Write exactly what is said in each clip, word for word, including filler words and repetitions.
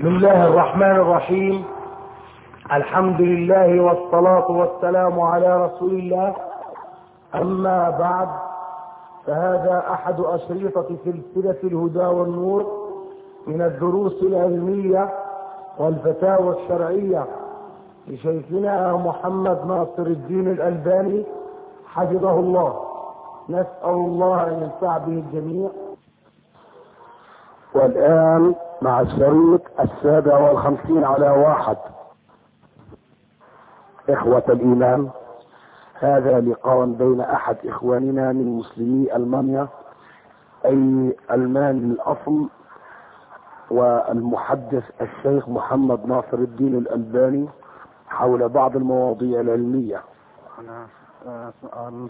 بسم الله الرحمن الرحيم. الحمد لله والصلاة والسلام على رسول الله. أما بعد، فهذا أحد أشرطة سلسلة الهدى والنور من الدروس العلمية والفتاوى الشرعية لشيخنا محمد ناصر الدين الألباني حفظه الله. نسأل الله أن ينفع به الجميع. والآن مع الشريط السابع والخمسين على واحد. إخوة الإيمان، هذا لقاء بين أحد إخواننا من مسلمي ألمانيا، أي ألمان الأصل، والمحدث الشيخ محمد ناصر الدين الألباني حول بعض المواضيع العلمية. أنا سؤال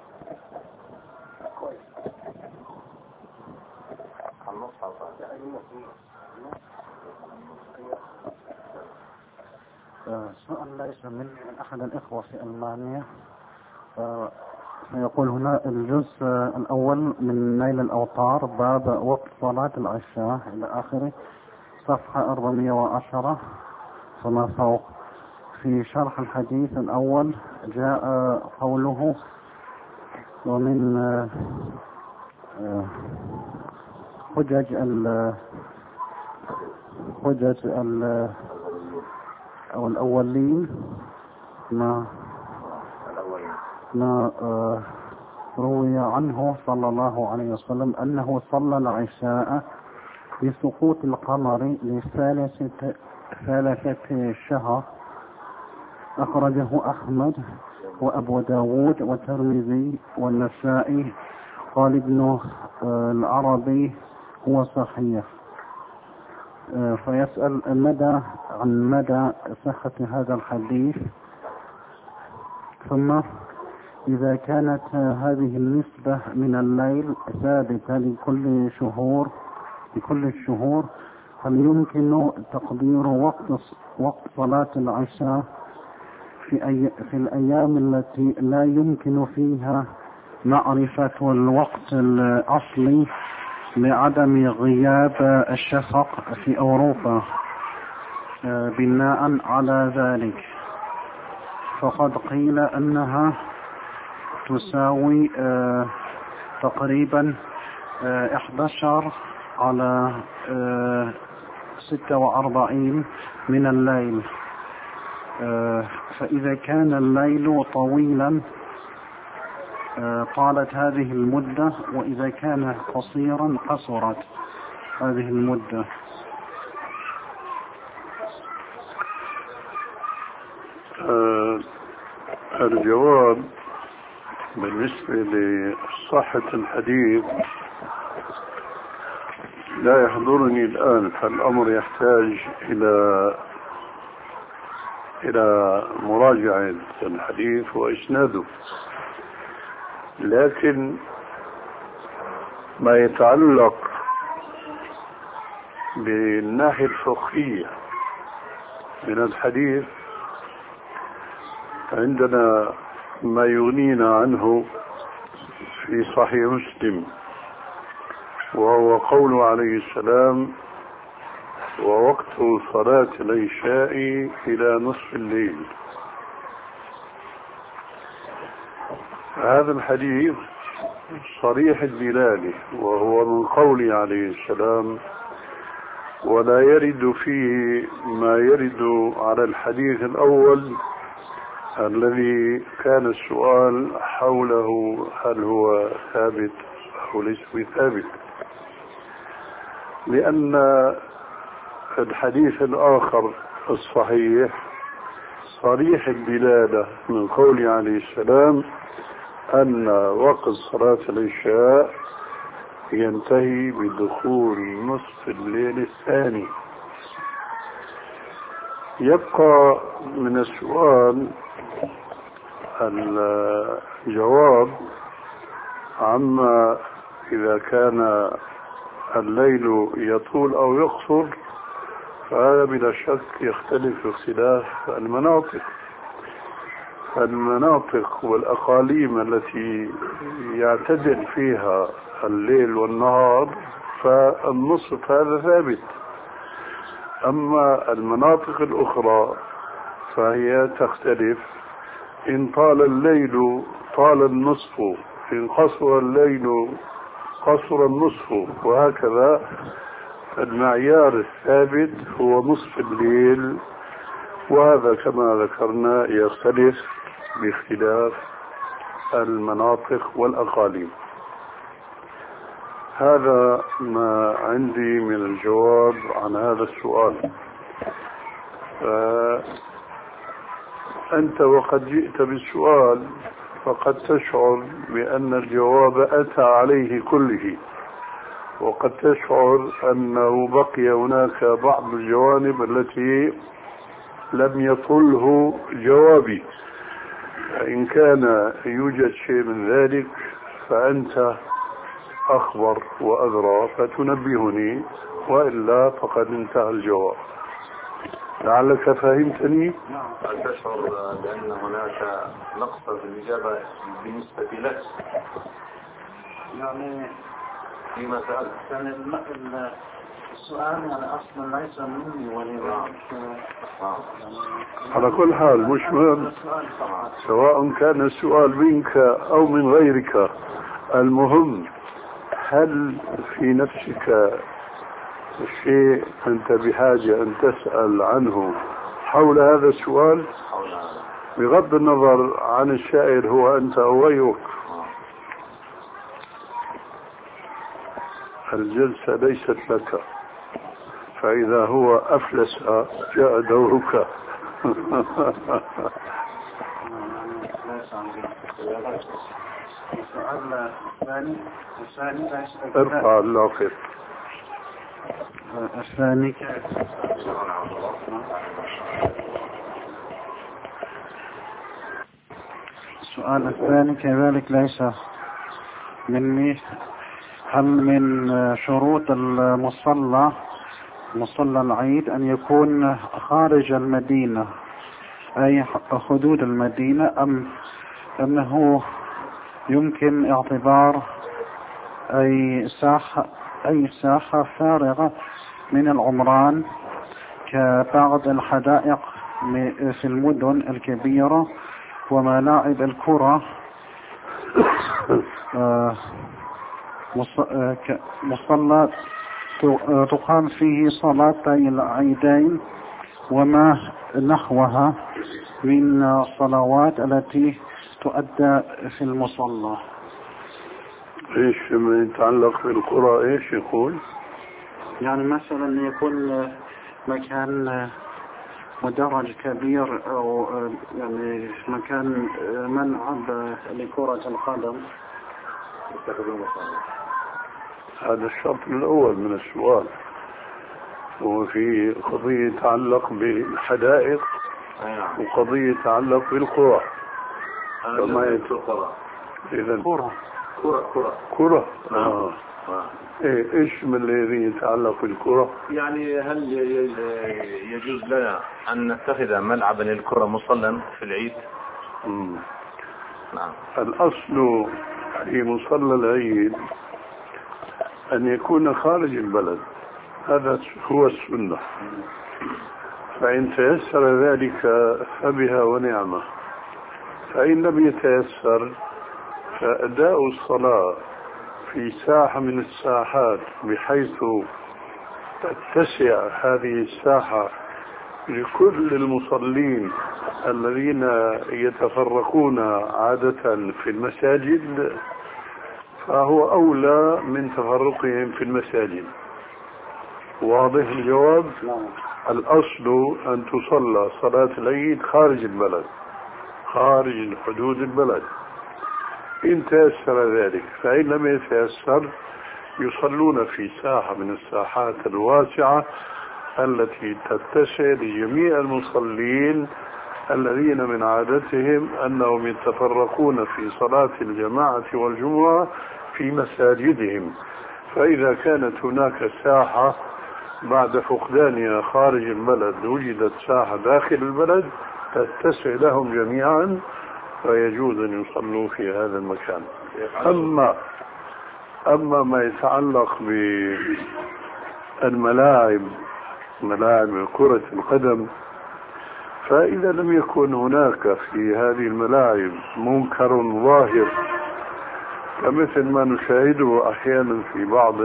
سؤال ليس مني، من أحد الإخوة في ألمانيا. يقول هنا الجزء الأول من نيل الأوطار، باب وقت صلاة العشاء إلى آخره، صفحة أربعمائة وعشرة فما فوق. في شرح الحديث الأول جاء قوله: ومن حجج ال حجج ال أو الأولين ما ما روي عنه صلى الله عليه وسلم أنه صلى العشاء بسقوط القمر لثالثة ثلاثة شهر. أخرجه أحمد وأبو داود والترمذي والنسائي. قال ابن العربي هو صحيح. فيسأل مدى عن مدى صحة هذا الحديث، ثم إذا كانت هذه النسبة من الليل ثابتة لكل شهور لكل الشهور، هل يمكن تقدير وقت وقت صلاة العشاء في أي في الأيام التي لا يمكن فيها معرفة الوقت الأصلي لعدم غياب الشفق في أوروبا؟ بناء على ذلك فقد قيل أنها تساوي تقريبا إحدى عشر على ستة وأربعين من الليل. فإذا كان الليل طويلا طالت هذه المدة، وإذا كان قصيرا قصرت هذه المدة. آه الجواب بالنسبة لصحة الحديث لا يحضرني الآن، فالأمر يحتاج إلى إلى مراجعة الحديث وإسناده. لكن ما يتعلق بالناحية الفقهية من الحديث، عندنا ما يغنينا عنه في صحيح مسلم، وهو قوله عليه السلام: ووقت صلاة العشاء إلى نصف الليل. هذا الحديث صريح الدلالة، وهو من قوله عليه السلام: ولا يرد فيه ما يرد على الحديث الأول الذي كان السؤال حوله هل هو ثابت أو ليس بثابت، لأن الحديث الآخر الصحيح صريح الدلالة من قوله عليه السلام أن وقت صلاة العشاء ينتهي بدخول نصف الليل الثاني. يبقى من السؤال الجواب عما إذا كان الليل يطول أو يقصر، فهذا بلا شك يختلف اختلاف المناطق. المناطق والأقاليم التي يعتدل فيها الليل والنهار فالنصف هذا ثابت، أما المناطق الأخرى فهي تختلف. إن طال الليل طال النصف، إن قصر الليل قصر النصف، وهكذا. المعيار الثابت هو نصف الليل، وهذا كما ذكرنا يختلف باختلاف المناطق والأقاليم. هذا ما عندي من الجواب عن هذا السؤال. أنت وقد جئت بالسؤال فقد تشعر بأن الجواب أتى عليه كله، وقد تشعر أنه بقي هناك بعض الجوانب التي لم يطله جوابي. إن كان يوجد شيء من ذلك فأنت أخبر وأدرى فتنبهني، وإلا فقد انتهى الجواب. لعلك فهمتني؟ نعم. هل تشعر بأن هناك نقص في الإجابة بالنسبة لك؟ يعني في مسألة يعني السؤال يعني أصلا ليس مني ولذلك على كل حال مش مهم، سواء كان السؤال منك أو من غيرك. المهم هل في نفسك شيء أنت بحاجة أن تسأل عنه حول هذا السؤال، بغض النظر عن السائل هو أنت أو غيرك؟ الجلسة ليست لك، فإذا هو أفلس جاء دورك. السؤال الثاني الثاني ارفع اللافظ. الثاني كيف؟ السؤال الثاني كذلك ليس مني. هل من شروط المصلى مصلى العيد أن يكون خارج المدينة أي حدود المدينة، أم أنه يمكن اعتبار أي ساحة أي ساحة فارغة من العمران كبعض الحدائق في المدن الكبيرة وملاعب الكرة مصلى تقام فيه صلاتي العيدين وما نحوها من الصلوات التي تؤدى في المصلى؟ ايش ما يتعلق بالقرى ايش يقول؟ يعني مثلا يكون مكان مدرج كبير او يعني مكان ملعب لكرة القدم. هذا الشرط الأول من السؤال، وفي قضية تتعلق بالحدائق وقضية تتعلق بالقرى. فما يتقرى إذن كرة كرة كرة كرة آه. إيه إيش من الذي يتعلق بالكرة؟ يعني هل يجوز لنا أن نتخذ ملعبا للكرة مصلى في العيد؟ مم. نعم. الأصل في مصلى العيد أن يكون خارج البلد، هذا هو السنة. فإن تيسر ذلك فبها ونعمة، فإن لم يتيسر فأداء الصلاة في ساحة من الساحات بحيث تتسع هذه الساحة لكل المصلين الذين يتفرقون عادة في المساجد، فهو أولى من تفرقهم في المساجد. واضح الجواب؟ الأصل أن تصلى صلاة العيد خارج البلد، خارج حدود البلد إن تيسر ذلك. فإن لم يتيسر يصلون في ساحة من الساحات الواسعة التي تتسع لجميع المصلين الذين من عادتهم أنهم يتفرقون في صلاة الجماعة والجمعة في مساجدهم. فإذا كانت هناك ساحة بعد فقدانها خارج البلد وجدت ساحة داخل البلد تتسع لهم جميعا، فيجوز أن يصلوا في هذا المكان. أما أما ما يتعلق بالملاعب ملاعب كرة القدم، فإذا لم يكن هناك في هذه الملاعب منكر ظاهر كمثل ما نشاهده أحيانا في بعض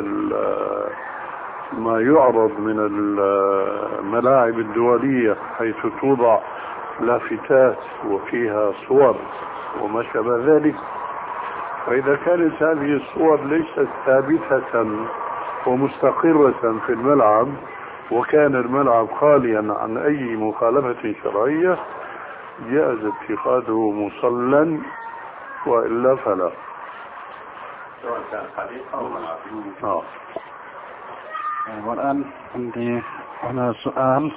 ما يعرض من الملاعب الدولية، حيث توضع لافتات وفيها صور وما شابه ذلك، فإذا كانت هذه الصور ليست ثابتة ومستقرة في الملعب وكان الملعب خاليا عن أي مخالفة شرعية جاز اتخاذه مصلى، وإلا فلا. سواء كان حديث أو ملعب. آه. والآن عندي هنا سؤال: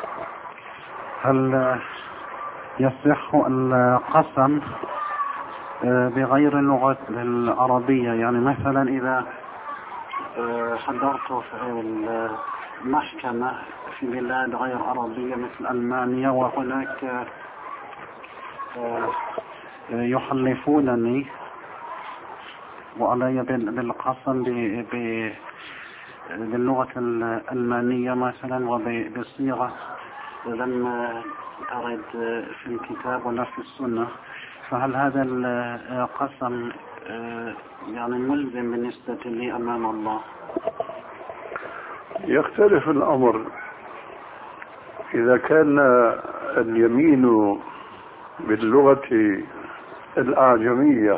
هل يصح القسم بغير اللغة العربية؟ يعني مثلا إذا حضرت في المحكمة في بلاد غير عربية مثل ألمانيا، وهناك يحلفونني وعلي بالقسم باللغة الألمانية مثلا وبصيغة لم أرد في الكتاب ولا في السنة، فهل هذا القسم يعني ملزم بالنسبة لي أمام الله؟ يختلف الأمر. إذا كان اليمين باللغة الأعجمية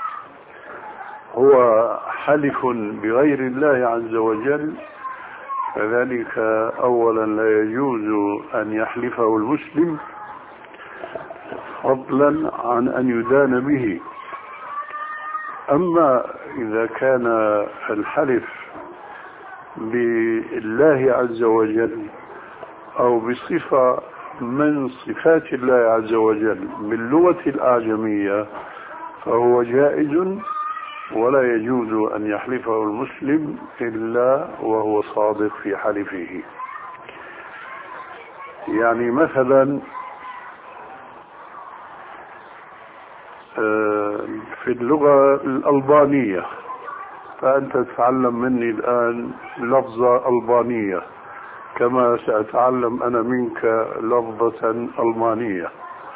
هو حلف بغير الله عز وجل، فذلك أولا لا يجوز أن يحلفه المسلم فضلا عن أن يدان به. أما إذا كان الحلف بالله عز وجل أو بصفة من صفات الله عز وجل باللغة الأعجمية فهو جائز، ولا يجوز أن يحلفه المسلم إلا وهو صادق في حلفه. يعني مثلا في اللغة الألبانية، فأنت تتعلم مني الآن لفظة ألبانية كما سأتعلم أنا منك لفظة ألمانية.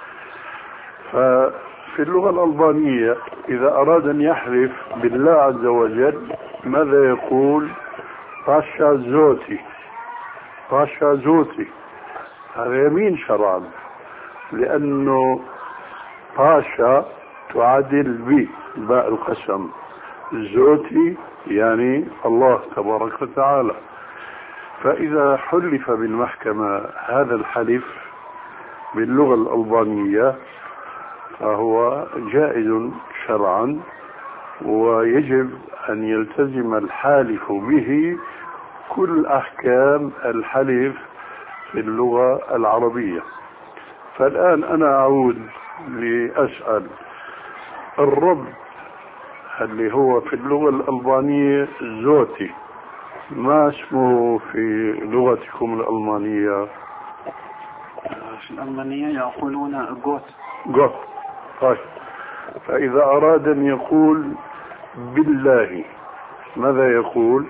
ففي اللغة الألبانية إذا أراد أن يحلف بالله عز وجل ماذا يقول؟ باشا زوتي، باشا زوتي. هذا يمين شرعا، لأنه باشا تعادل بي باء القسم، زوتي يعني الله تبارك وتعالى. فإذا حلف بالمحكمة هذا الحلف باللغة الألبانية فهو جائز شرعا، ويجب أن يلتزم الحالف به كل أحكام الحلف في اللغة العربية. فالآن أنا أعود لأسأل: الرب اللي هو في اللغة الألبانية زوتي، ما اسمه في لغتكم الألمانية؟ في الألمانية يقولون جوت. جوت. طيب، فإذا أراد أن يقول بالله ماذا يقول؟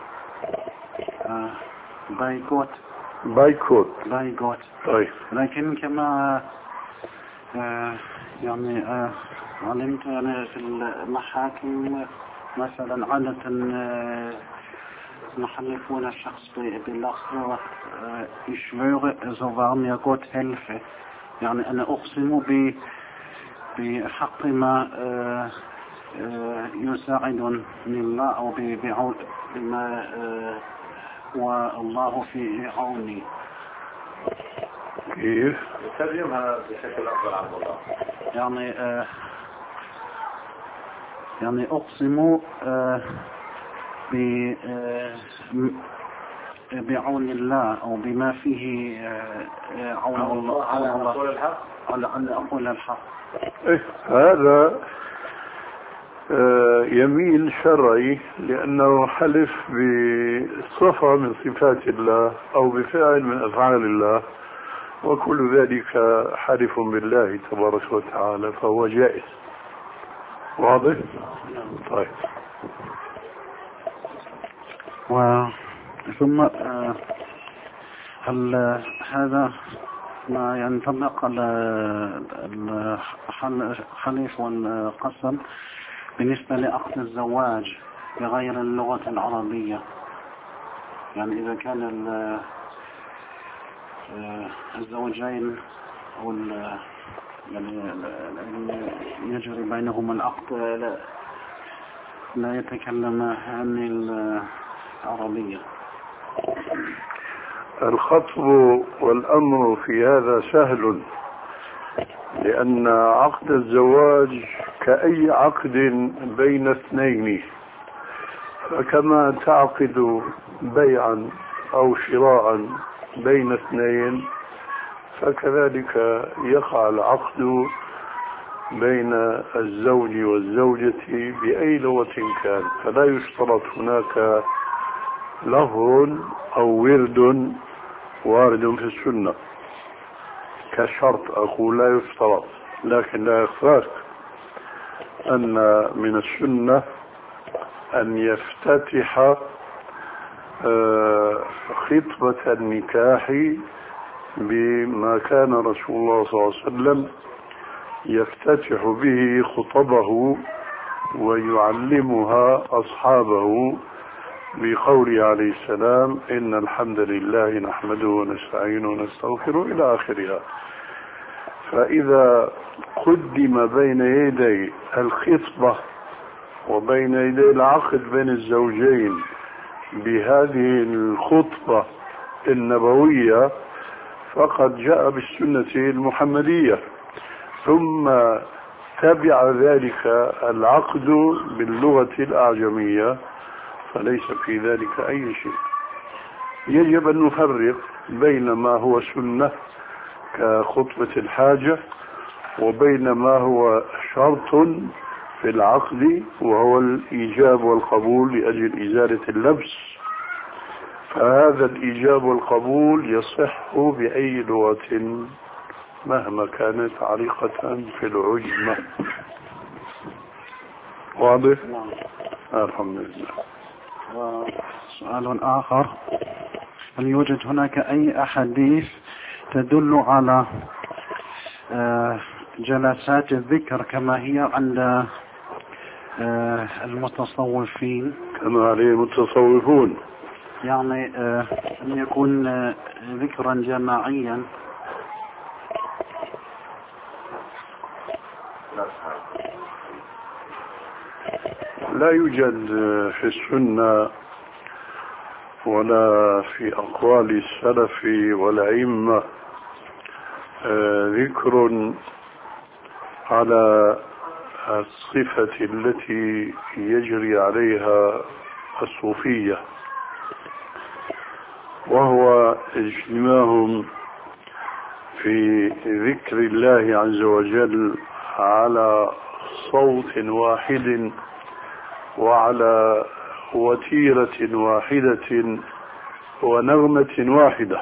آه بايكوت. بايكوت. بايكوت. طيب. لكن كما آه يعني آه علمت أنا في المحاكم مثلا عادة آه يحلفون الشخص باللفظ ich schwöre so wahr mir Gott helfe، يعني أنا أقسم بحق ما يساعدني الله أو بما هو الله في عوني. كيف؟ ترجمها بشكل أفضل عبد الله. يعني آه يعني أقسم آه ب بعون الله أو بما فيه عون الله على أن أقول الحق، على أن أقول الحق. إيه هذا يمين شرعي، لأنه حلف بصفة من صفات الله أو بفعل من أفعال الله، وكل ذلك حلف بالله تبارك وتعالى، فهو جائز. واضح؟ طيب. وثم آه هل هذا ما ينطبق الحلف والقسم بالنسبة لعقد الزواج بغير اللغة العربية؟ يعني إذا كان الزوجين أو يعني يجري بينهما العقد لا, لا يتكلم عن العربية. الخطب والأمر في هذا سهل، لأن عقد الزواج كأي عقد بين اثنين، فكما تعقد بيعا أو شراء بين اثنين فكذلك يقع العقد بين الزوج والزوجة بأي لغة كان، فلا يشترط هناك لفظ أو ورد وارد في السنة كشرط، أقول لا يشترط، لكن لا يخفاك أن من السنة أن يفتتح خطبة النكاح بما كان رسول الله صلى الله عليه وسلم يفتتح به خطبه ويعلمها أصحابه بقوله عليه السلام: إن الحمد لله نحمده ونستعينه ونستغفره إلى آخرها. فإذا قدم بين يدي الخطبة وبين يدي العقد بين الزوجين بهذه الخطبة النبوية فقد جاء بالسنة المحمدية، ثم تبع ذلك العقد باللغة الأعجمية، فليس في ذلك أي شيء. يجب أن نفرق بين ما هو سنة كخطبة الحاجة وبين ما هو شرط في العقد وهو الإيجاب والقبول لأجل إزالة اللبس، فهذا الإيجاب والقبول يصح بأي لغة مهما كانت عريقة في العجمة. واضح؟ الحمد لله. وسؤال آخر: هل يوجد هناك أي أحاديث تدل على جلسات الذكر كما هي عند المتصوفين؟ كما عليه المتصوفون، يعني أن يكون ذكرا جماعيا. لا يوجد في السنة ولا في أقوال السلف والأئمة ذكر على الصفة التي يجري عليها الصوفية، وهو اجتماعهم في ذكر الله عز وجل على صوت واحد وعلى وتيرة واحدة ونغمة واحدة،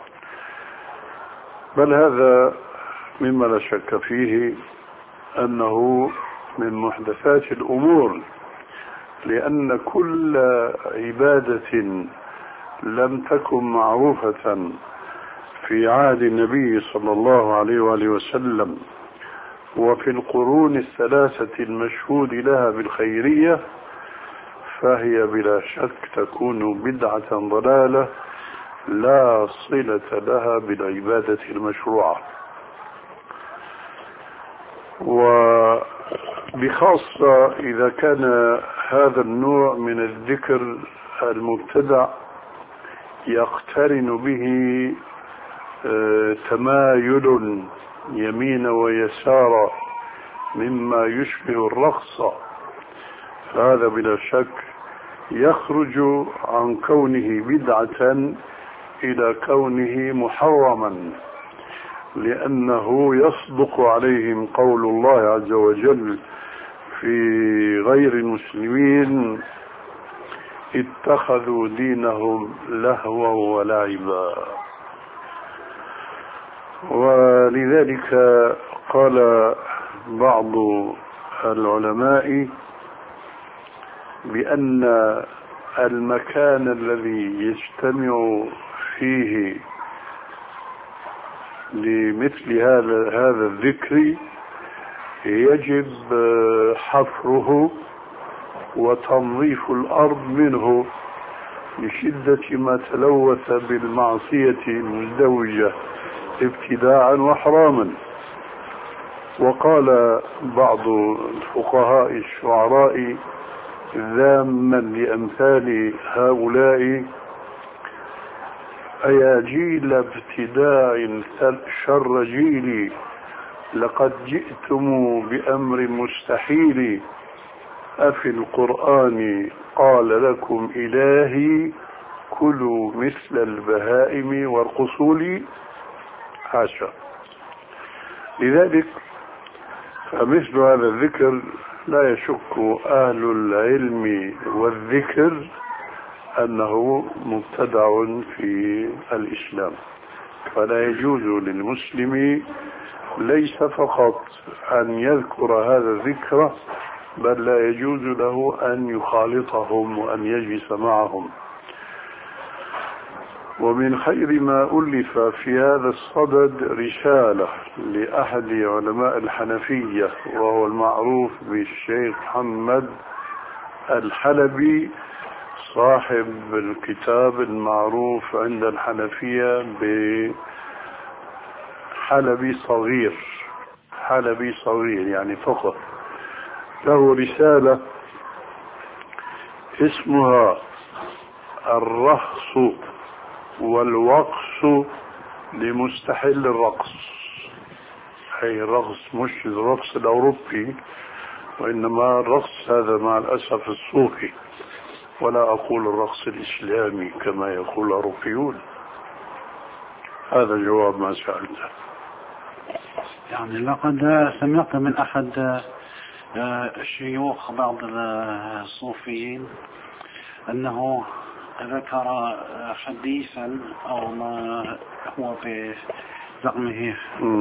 بل هذا مما لا شك فيه أنه من محدثات الأمور، لأن كل عبادة لم تكن معروفة في عهد النبي صلى الله عليه وآله وسلم وفي القرون الثلاثة المشهود لها بالخيرية فهي بلا شك تكون بدعة ضلالة لا صلة لها بالعبادة المشروعة. وبخاصة إذا كان هذا النوع من الذكر المبتدع يقترن به تمايل يمين ويسار مما يشبه الرقص، فهذا بلا شك يخرج عن كونه بدعة إلى كونه محرما، لأنه يصدق عليهم قول الله عز وجل في غير المسلمين: اتخذوا دينهم لهوا ولعبا. ولذلك قال بعض العلماء بأن المكان الذي يجتمع فيه لمثل هذا هذا الذكر يجب حفره وتنظيف الأرض منه لشدة ما تلوث بالمعصية المزدوجة ابتداعا وحراما. وقال بعض الفقهاء الشعراء ذاما لأمثال هؤلاء: أيا جيل ابتداع شر جيلي، لقد جئتم بأمر مستحيل، أفي القرآن قال لكم إلهي كلوا مثل البهائم وارقصوا لي؟ حاشا. لذلك فمثل هذا الذكر لا يشك أهل العلم والذكر أنه مبتدع في الإسلام، فلا يجوز للمسلم ليس فقط أن يذكر هذا الذكر، بل لا يجوز له أن يخالطهم وأن يجلس معهم. ومن خير ما ألف في هذا الصدد رسالة لأحد علماء الحنفية، وهو المعروف بالشيخ محمد الحلبي، صاحب الكتاب المعروف عند الحنفية بحلبي صغير، حلبي صغير يعني فقط. له رسالة اسمها الرخص والوقص لمستحل الرقص، أي الرقص مش الرقص الأوروبي، وإنما الرقص هذا مع الأسف الصوفي، ولا أقول الرقص الإسلامي كما يقول الأوروبيون. هذا جواب ما سألته. يعني لقد سمعت من أحد شيوخ بعض الصوفيين أنه ذكر حديثا أو ما هو في زعمه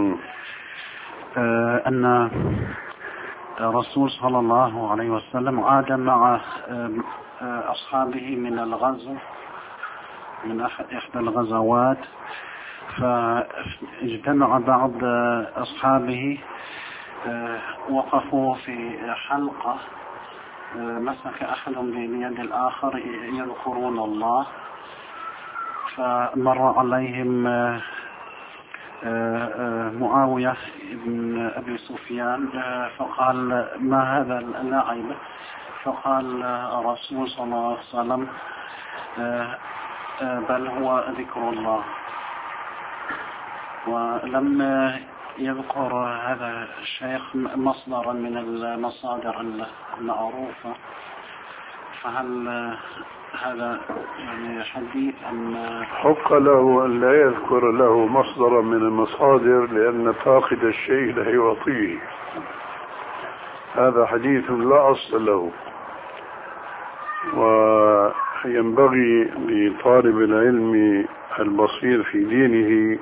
أن الرسول صلى الله عليه وسلم عاد مع أصحابه من الغزو، من إحدى الغزوات، فاجتمع بعض أصحابه، وقفوا في حلقة، مسك أحدهم بيد الآخر يذكرون الله، فمر عليهم معاوية بن أبي سفيان فقال: ما هذا اللعب؟ فقال الرسول صلى الله عليه وسلم: بل هو ذكر الله. ولم يذكر هذا الشيخ مصدرا من المصادر المعروفة، فهل هذا يعني حديث أم حق له أن لا يذكر له مصدرا من المصادر، لأن فاقد الشيء لا يعطيه. هذا حديث لا أصل له، وينبغي لطالب العلم البصير في دينه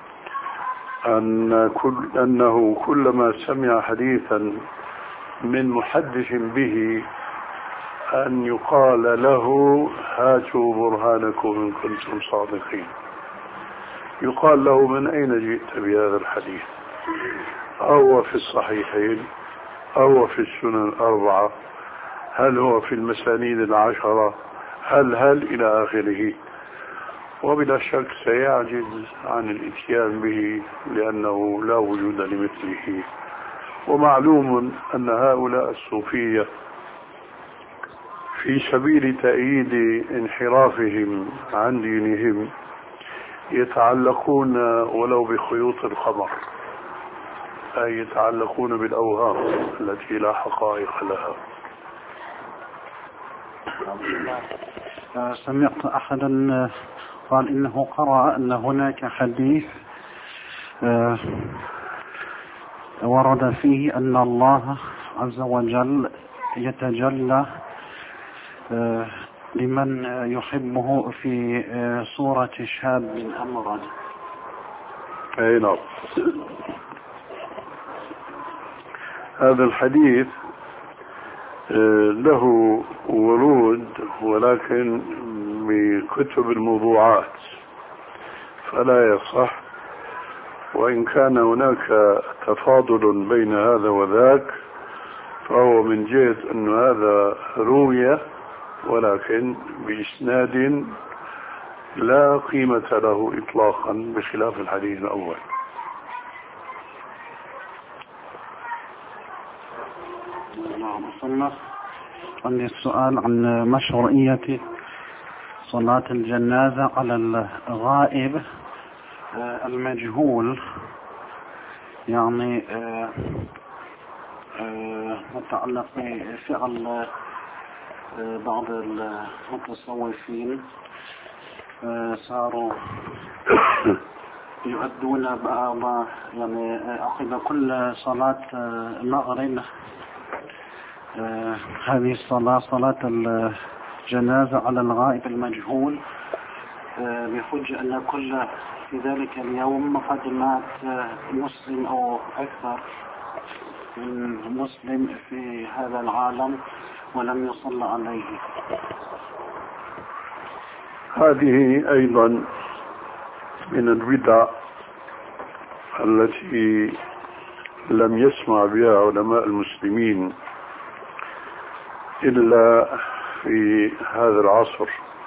أن كل أنه كلما سمع حديثا من محدث به أن يقال له: هاتوا برهانكم إن كنتم صادقين. يقال له: من أين جئت بهذا الحديث؟ أو في الصحيحين أو في السنن الأربعة؟ هل هو في المسانيد العشرة؟ هل هل إلى آخره. وبلا شك سيعجز عن الاتيان به لأنه لا وجود لمثله. ومعلوم أن هؤلاء الصوفية في سبيل تأييد انحرافهم عن دينهم يتعلقون ولو بخيوط القمر، أي يتعلقون بالأوهام التي لا حقائق لها. سمعت أحدا قال إنه قرأ أن هناك حديث ورد فيه أن الله عز وجل يتجلى لمن يحبه في صورة شاب أمرد. أي نعم. هذا الحديث له ورود ولكن بكتب الموضوعات، فلا يصح، وإن كان هناك تفاضل بين هذا وذاك فهو من جهة أن هذا روية ولكن بإسناد لا قيمة له إطلاقا بخلاف الحديث الأول. نعم. عندي السؤال عن مشروعية صلاة الجنازة على الغائب المجهول، يعني متعلق بفعل بعض المتصوفين صاروا يؤدون بعض يعني عقب كل صلاة المغرب هذه الصلاة صلاة الجنازة على الغائب المجهول بحجة أن كل في ذلك اليوم قد مات مسلم أو أكثر من مسلم في هذا العالم ولم يصلى عليه. هذه أيضا من البدع التي لم يسمع بها علماء المسلمين إلا في هذا العصر.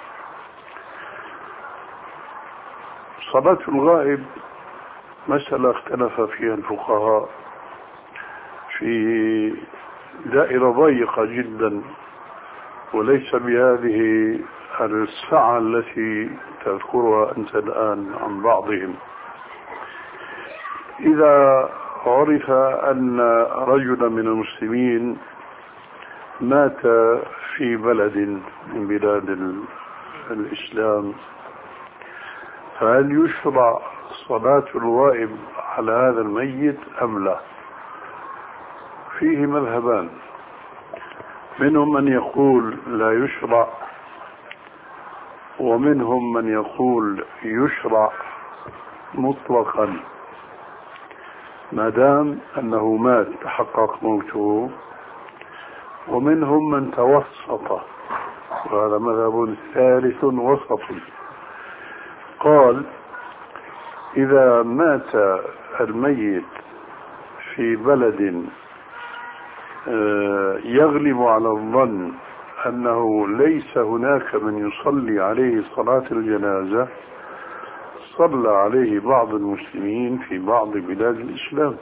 صلاة الغائب مسألة اختلف فيها الفقهاء في دائرة ضيقة جدا وليس بهذه السعة التي تذكرها أنت الآن عن بعضهم. إذا عرف أن رجلا من المسلمين مات في بلد من بلاد الإسلام فهل يشرع صلاة الغائب على هذا الميت أم لا؟ فيه مذهبان، منهم من يقول لا يشرع ومنهم من يقول يشرع مطلقا ما دام أنه مات تحقق موته، ومنهم من توسط وهذا مذهب ثالث وسط قال إذا مات الميت في بلد يغلب على الظن أنه ليس هناك من يصلي عليه صلاة الجنازة صلى عليه بعض المسلمين في بعض بلاد الإسلام،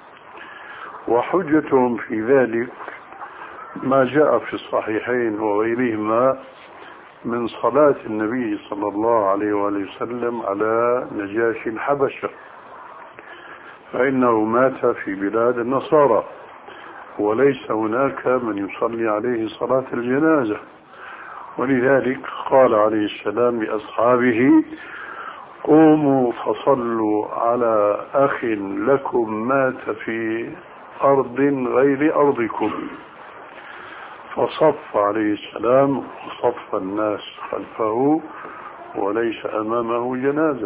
وحجتهم في ذلك ما جاء في الصحيحين وغيرهما من صلاة النبي صلى الله عليه وآله وسلم على نجاشي الحبشة، فإنه مات في بلاد النصارى وليس هناك من يصلي عليه صلاة الجنازة، ولذلك قال عليه السلام لأصحابه قوموا فصلوا على أخ لكم مات في أرض غير أرضكم، فصف عليه السلام وصف الناس خلفه وليس أمامه جنازة.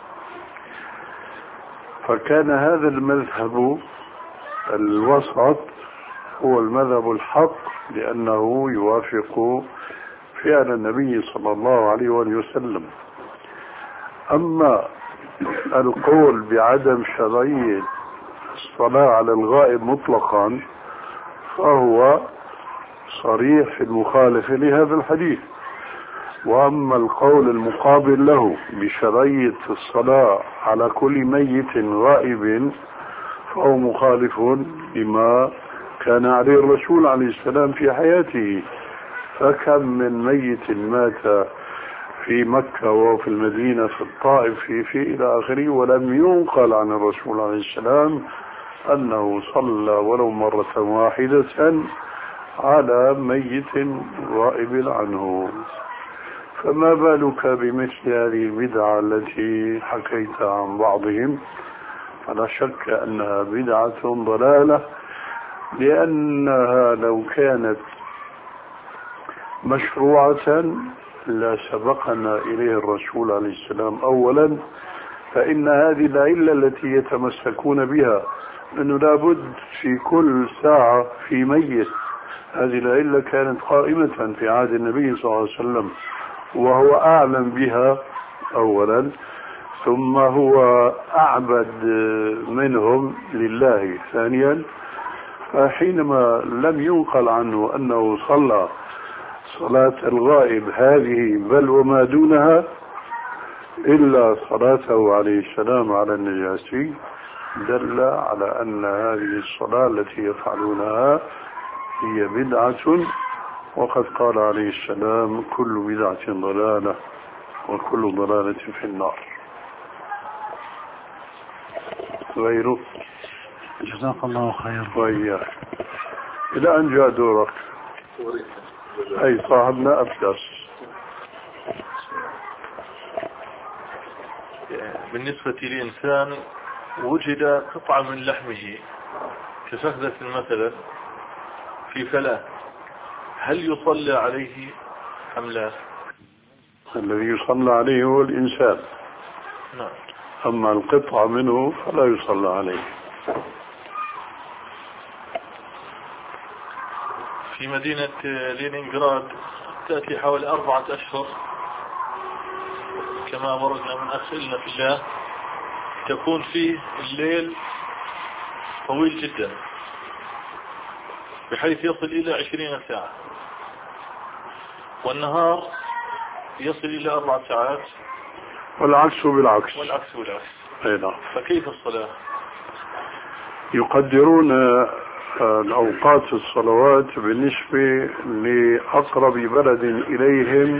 فكان هذا المذهب الوسط هو المذهب الحق لأنه يوافق فعل النبي صلى الله عليه وسلم. أما القول بعدم شرعية الصلاة على الغائب مطلقا فهو صريح في المخالفة لهذا الحديث، وأما القول المقابل له بشرعية الصلاة على كل ميت غائب فهو مخالف لما كان عليه الرسول عليه السلام في حياته. فكم من ميت مات في مكة وفي المدينة في الطائف في, في إلى آخره ولم ينقل عن الرسول عليه السلام أنه صلى ولو مرة واحدة على ميت غائب عنه. فما بالك بمثل هذه البدعة التي حكيت عن بعضهم؟ فلا شك أنها بدعة ضلالة، لأنها لو كانت مشروعة لا سبقنا إليه الرسول عليه السلام أولا، فإن هذه العلة التي يتمسكون بها أنه لابد في كل ساعة في ميت، هذه العلة كانت قائمة في عهد النبي صلى الله عليه وسلم وهو أعلم بها أولا. ثم هو أعبد منهم لله ثانيا، فحينما لم ينقل عنه أنه صلى صلاة الغائب هذه بل وما دونها إلا صلاته عليه السلام على النجاشي، دل على أن هذه الصلاة التي يفعلونها هي بدعة، وقد قال عليه السلام: كل بدعة ضلالة وكل ضلالة في النار. غيره. جزاك الله خير. وإياك. إلى أن جاء دورك أي صاحبنا أبدس. بالنسبة لإنسان وجد قطعة من لحمه كفخذة مثلا في فلاة، هل يصلى عليه أم لا؟ الذي يصلى عليه هو الإنسان. نعم. أما القطعة منه فلا يصلى عليه. في مدينة لينينغراد تأتي حوالي أربعة أشهر كما أمرنا من أخلنا في الله، تكون فيه الليل طويل جدا بحيث يصل إلى عشرين ساعة، والنهار يصل إلى أربع ساعات، والعكس بالعكس. والعكس بالعكس. أيضا. فكيف الصلاة؟ يقدرون الأوقات الصلوات بالنسبة لأقرب بلد إليهم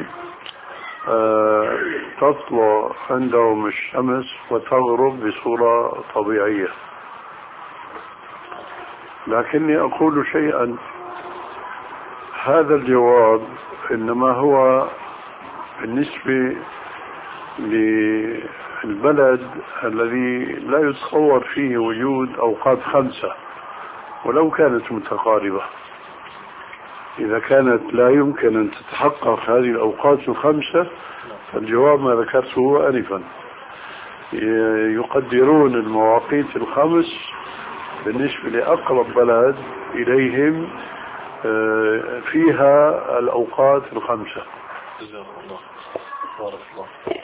تطلع عندهم الشمس وتغرب بصورة طبيعية. لكني أقول شيئا، هذا الجواب إنما هو بالنسبة للبلد الذي لا يتصور فيه وجود أوقات خمسة ولو كانت متقاربة. إذا كانت لا يمكن أن تتحقق هذه الأوقات الخمسة فالجواب ما ذكرته آنفا. يقدرون المواقيت الخمس بالنسبة لأقرب بلد إليهم فيها الأوقات الخمسة. جزاك الله. بارك الله.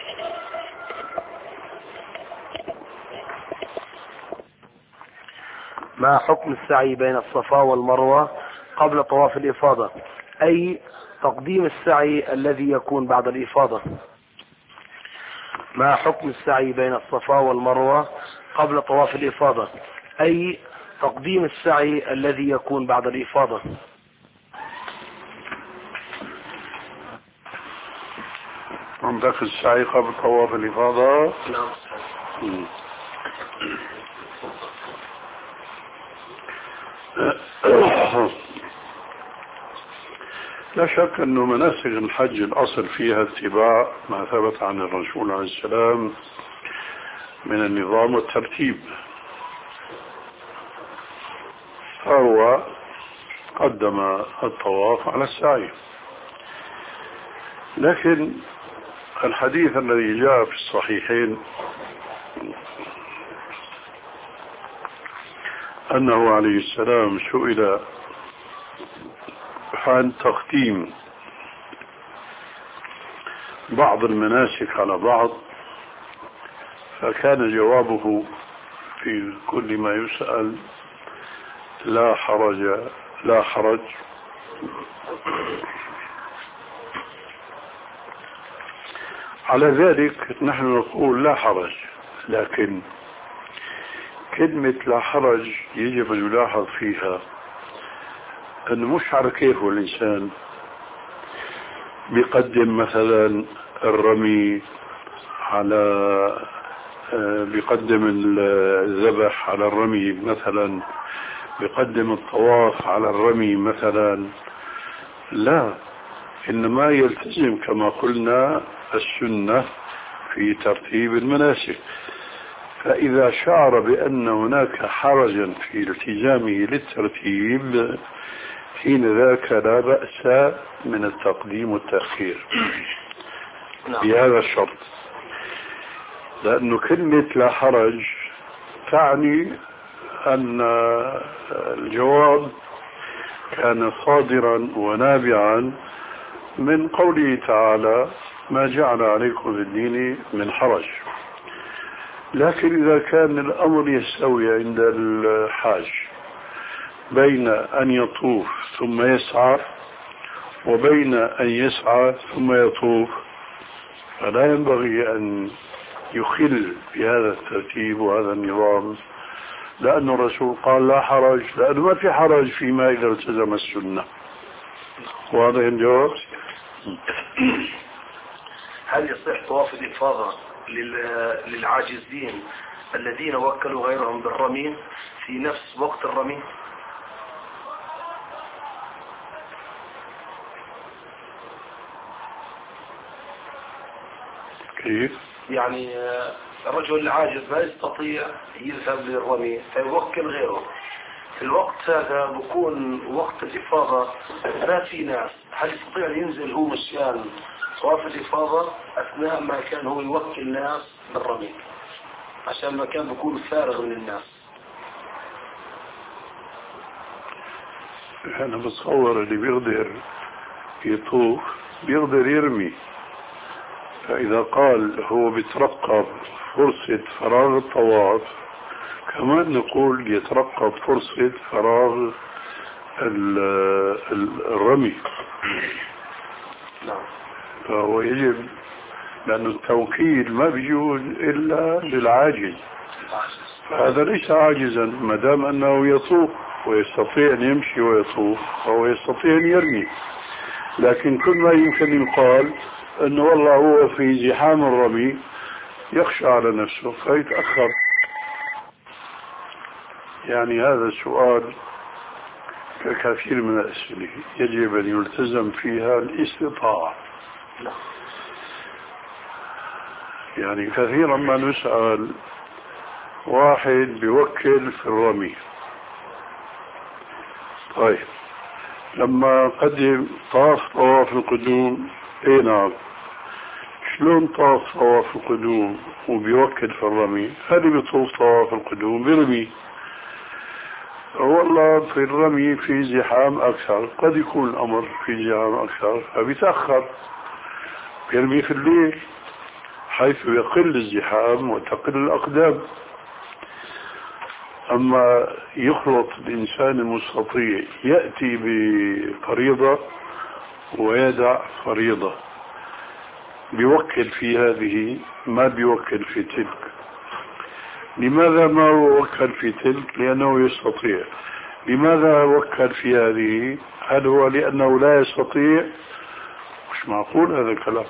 ما حكم السعي بين الصفا والمروة قبل طواف الإفاضة، أي تقديم السعي الذي يكون بعد الإفاضة؟ ما حكم السعي بين الصفا والمروة قبل طواف الإفاضة، أي تقديم السعي الذي يكون بعد الإفاضة؟ عندك السعي قبل طواف الإفاضة؟ نعم. لا شك أن مناسك الحج الأصل فيها اتباع ما ثبت عن الرسول عليه السلام من النظام والترتيب، فهو قدم الطواف على السعي. لكن الحديث الذي جاء في الصحيحين أنه عليه السلام سئل عن تقديم بعض المناسك على بعض، فكان جوابه في كل ما يسأل: لا حرج لا حرج. على ذلك نحن نقول لا حرج، لكن كلمة لا حرج يجب أن يلاحظ فيها أنه مش على كيفه الإنسان بيقدم مثلا الرمي على بيقدم الذبح على الرمي مثلا، بيقدم الطواف على الرمي مثلا. لا، إنما يلتزم كما قلنا السنة في ترتيب المناسك. فإذا شعر بأن هناك حرجا في التزامه للترتيب حين ذاك لا بأس من التقديم والتأخير بهذا الشرط، لأن كلمة لا حرج تعني أن الجواب كان صادرا ونابعا من قوله تعالى: ما جعل عليكم في الدين من حرج. لكن إذا كان الأمر يستوي عند الحاج بين أن يطوف ثم يسعى وبين أن يسعى ثم يطوف فلا ينبغي أن يخل بهذا الترتيب وهذا النظام، لأن الرسول قال لا حرج، لأنه ما في حرج فيما إذا التزم السنة. واضح الجواب؟ هل يصح طواف الإفاضة للعاجزين الذين وكلوا غيرهم بالرمي في نفس وقت الرمي؟ كيف؟ يعني الرجل العاجز ما يستطيع يذهب للرمي فيوكل غيره، في الوقت هذا بكون وقت الإفاضة ما في ناس، هل يستطيع أن ينزل هو مشان طواف الإفاضة أثناء ما كان هو يوكل ناس بالرمي عشان ما كان بكون فارغ من الناس؟ أنا بتصور اللي بيقدر يطوف بيقدر يرمي، فإذا قال هو بيترقب فرصة فراغ الطواف كمان نقول يترقب فرصة فراغ الرمي. نعم. فهو يجب، لأن التوكيل ما بيجوز إلا للعاجز، فهذا ليس عاجزا ما دام أنه يطوف ويستطيع أن يمشي ويطوف فهو يستطيع أن يرمي. لكن كل ما يمكن يقال أنه والله هو في زحام الرمي يخشى على نفسه فيتأخر. يعني هذا السؤال ككثير من الأسئلة يجب أن يلتزم فيها الاستطاعة. يعني كثيرا ما نسأل واحد بيوكل في الرمي، طيب لما قدم طاف طواف القدوم، اي نعم، شلون طاف طواف القدوم وبيوكل في الرمي؟ هذه بيطوف طواف القدوم برمي. والله في الرمي في زحام أكثر، قد يكون الأمر في زحام أكثر فبيتأخر بيرمي في الليل حيث يقل الزحام وتقل الأقدام. أما يخلط الإنسان المستطيع يأتي بفريضة ويدع فريضة، بيوكل في هذه ما بيوكل في تلك. لماذا ما وكل في تلك؟ لأنه يستطيع. لماذا وكل في هذه؟ هل هو لأنه لا يستطيع؟ مش معقول هذا الكلام.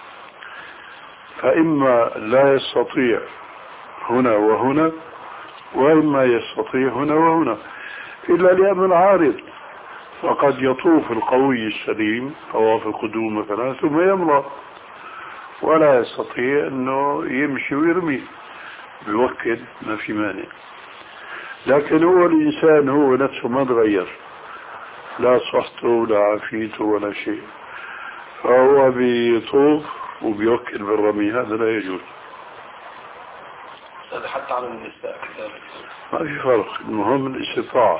فإما لا يستطيع هنا وهنا، وإما يستطيع هنا وهنا، إلا لأمر عارض. فقد يطوف القوي السليم طواف القدوم مثلا ثم يمرض ولا يستطيع أنه يمشي ويرمي، بيوكل ما في مانع. لكن هو الإنسان هو نفسه ما تغير، لا صحته ولا عافيته ولا شيء، فهو بيطوف وبيوكل بالرمي، هذا لا يجوز. هذا حتى على النساء كذلك ما في فرق، المهم الاستطاعة.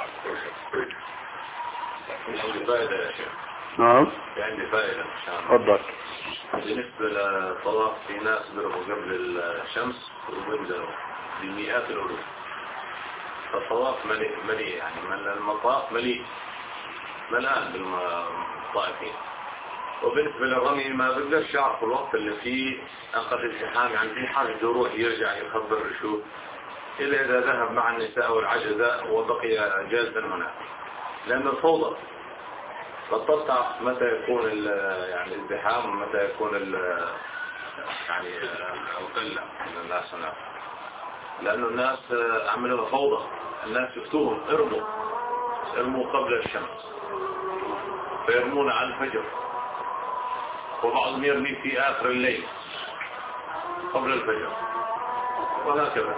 عندي فائدة يا شيخ. نعم. عندي فائدة. تفضل. بالنسبة للطواف في ناس بيروحوا قبل الشمس وبينزلوا بمئات الألوف، فالطواف مليء مليء يعني المطاف مليء ملآن بالطائفين. وبالنسبة للرمي ما بقدرش يعرف الوقت اللي فيه أنقذ الزحام، يعني في حاجة يروح يرجع يخبر الشوف إلا إذا ذهب مع النساء والعجزاء وبقي جالسا هناك، لأن الفوضى فالتقطع متى يكون يعني الازدحام ومتى يكون يعني القلة من الناس هناك، لأنه الناس عملوا فوضى. الناس يفتوهم ارموا ارموا قبل الشمس فيرمون على الفجر، وبعضهم يرمي في آخر الليل قبل الفجر وهكذا.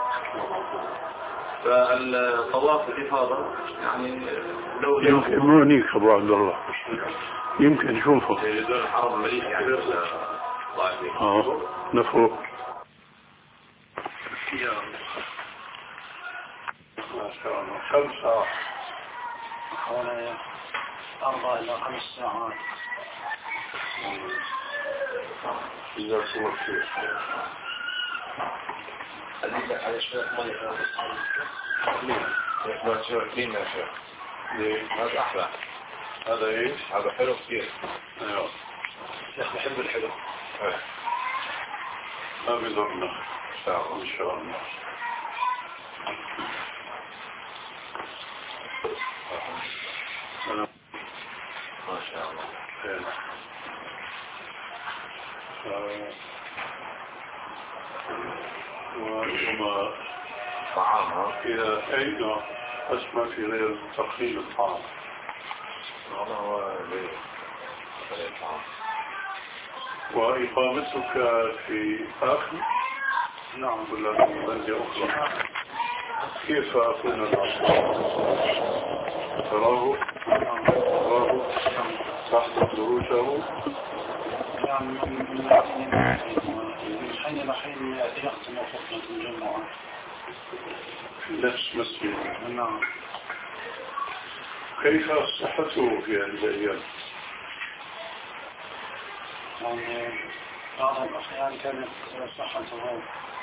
فالطواف الإفاضة يعني لو يمكن مو هنيك أبو عبد الله، يمكن شوفه يريدون الحرم مليء يعني اه نفوق. ما شاء الله خمسة حوالي أربع إلى خمس ساعات. جزاكم الله خير. على شوية مية يحمل شوية كلين يا شيخ. هذا أحلى. هذا إيش؟ هذا حلو كثير. أيوه. شيخ بحب الحلو. إيه. ما بيضرنا. إن شاء الله. إن شاء الله. ما شاء الله. وما طعام إلى أين أسمى في غير تقليل الطعام؟ هذا هو غير الطعام. وإقامتك في آخر؟ نعم. ولا في بلدة أخرى؟ كيف أكون الأصحاب؟ تراه؟ تراه؟ تحت دروسه؟ يعني من حين إلى حين يختم خطبة الجمعة في نفس مسجد. نعم. كيف صحته في هذه الأيام؟ يعني بعض الأحيان كانت صحته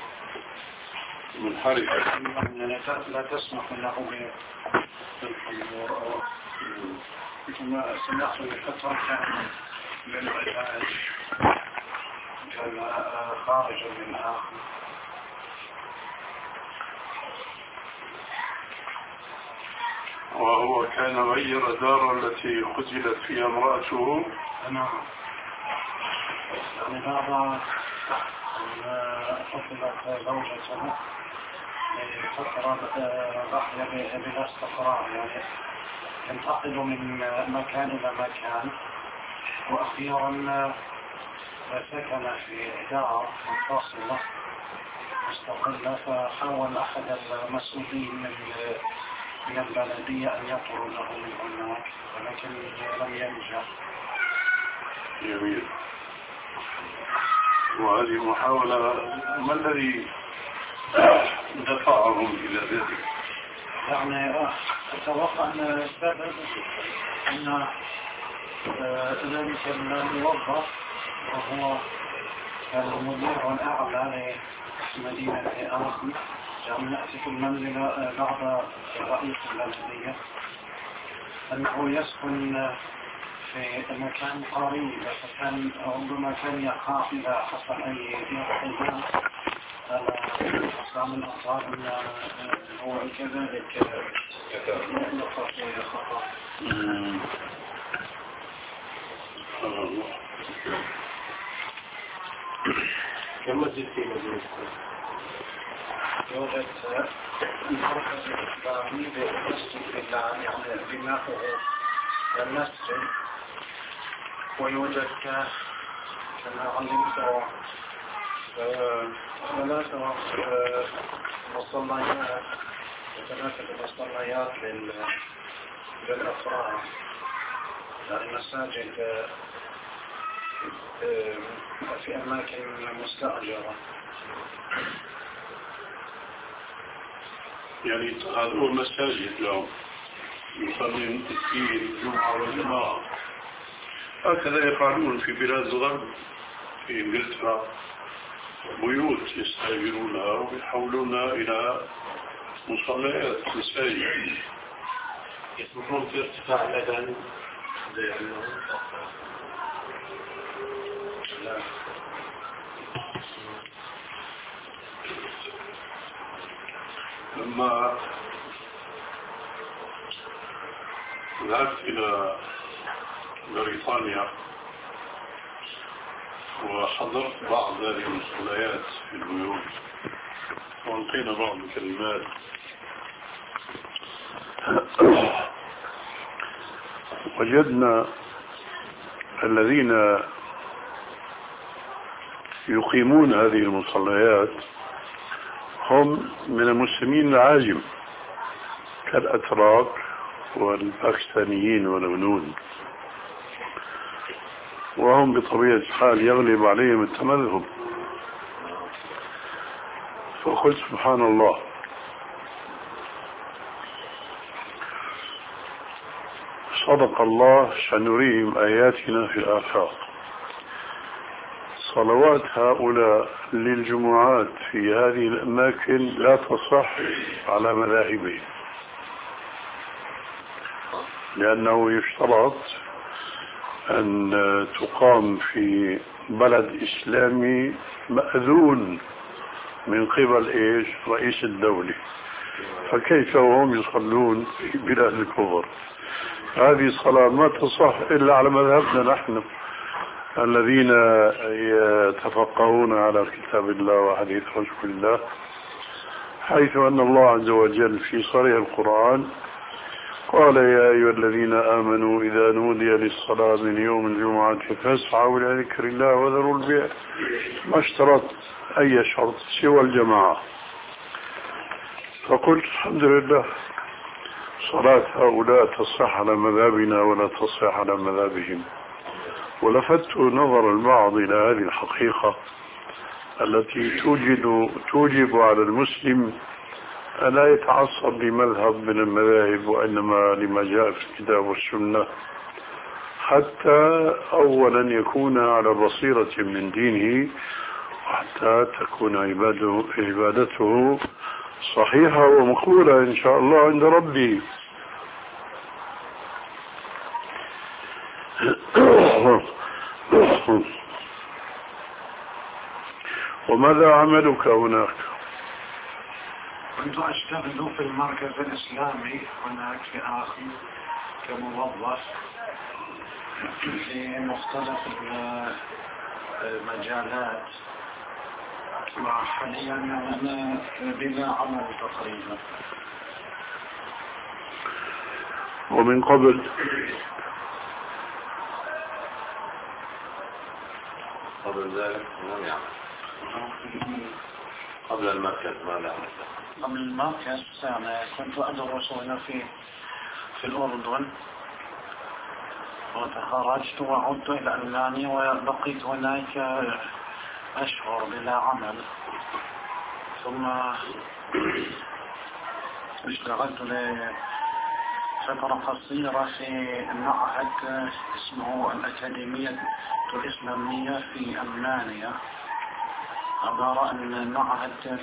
منحرفة، يعني لا تسمح له بالحضور. كما سمعت بفترة كان للعلاج كان خارج منها. وهو كان غير دار التي قتلت فيها امرأته. نعم. يعني بعد قتلت زوجته فترة بقي بلا استقرار، يعني ينتقل من مكان إلى مكان، وأخيرا سكن في دار منفصلة مستقلة، فحاول أحد المسؤولين من من البلدية أن يطرده من هناك، ولكن لم ينجح. جميل. وهذه محاولة، ما الذي دفعهم إلى ذلك؟ يعني أتوقع أن السبب أن ذلك الموظف وهو المدير الأعلى لمدينة آخر كان يأتي في المنزل بعد رئيس البلدية أنه يسكن في مكان قريب، فكان ربما كان يخاف إذا حصل أي انقلاب على أقسام الأطفال أن هو كذلك يخاف ويخاف. كم مسجد في مدينة؟ يوجد المركز الإسلامي بمسجد بالله، يعني بناؤه المسجد، ويوجد كما علمت ثلاثة مصليات ثلاثة مصليات للأفراد، يعني مساجد في أماكن مستأجرة. يعني هذول مساجد لهم يصلون فيه الجمعة والجماعة، هكذا يفعلون في بلاد الغرب، في إنجلترا بيوت يستأجرونها ويحولونها إلى مصليات مساجد. يسمحون في ارتفاع الأذان زي لا. لما ذهبت إلى بريطانيا وحضرت بعض هذه المصليات في البيوت وألقينا بعض الكلمات، وجدنا الذين يقيمون هذه المصليات هم من المسلمين العاجم كالأتراك والباكستانيين والهنود، وهم بطبيعة الحال يغلب عليهم التمذهب. فقلت سبحان الله، صدق الله، سنريهم آياتنا في الآفاق. صلوات هؤلاء للجمعات في هذه الأماكن لا تصح على مذاهبهم، لأنه يشترط أن تقام في بلد إسلامي مأذون من قبل إيش رئيس الدولة، فكيف وهم يصلون في بلاد الكفر؟ هذه الصلاة ما تصح إلا على مذهبنا نحن الذين يتفقهون على كتاب الله وحديث رسول الله، حيث أن الله عز وجل في صريح القرآن قال يا أيها الذين آمنوا إذا نودي للصلاة من يوم الجمعة فاسعوا إلى ذكر الله وذروا البيع، ما اشترط أي شرط سوى الجماعة. فقلت الحمد لله صلاة هؤلاء تصح على مذهبنا ولا تصح على مذهبهم. ولفت نظر البعض إلى هذه الحقيقة التي توجد توجب على المسلم أن لا يتعصب لمذهب من المذاهب، وإنما لما جاء في الكتاب والسنة، حتى أولا يكون على بصيرة من دينه، وحتى تكون عباده عبادته صحيحة ومقبولة إن شاء الله عند ربي. وماذا عملك هناك؟ كنت أشتغل في المركز الإسلامي هناك في آخر كموظف في مختلف المجالات، وحاليا أنا بلا عمل تقريبا. ومن قبل قبل ذلك لم يعمل. قبل المركز ماذا عمل؟ قبل المركز أنا كنت أدرس هنا في في الأردن، وتخرجت وعدت إلى ألمانيا وبقيت هناك أشهر بلا عمل، ثم اشتغلت لفترة قصيرة في معهد اسمه الأكاديمية الإسلامية في ألمانيا، عبارة عن معهد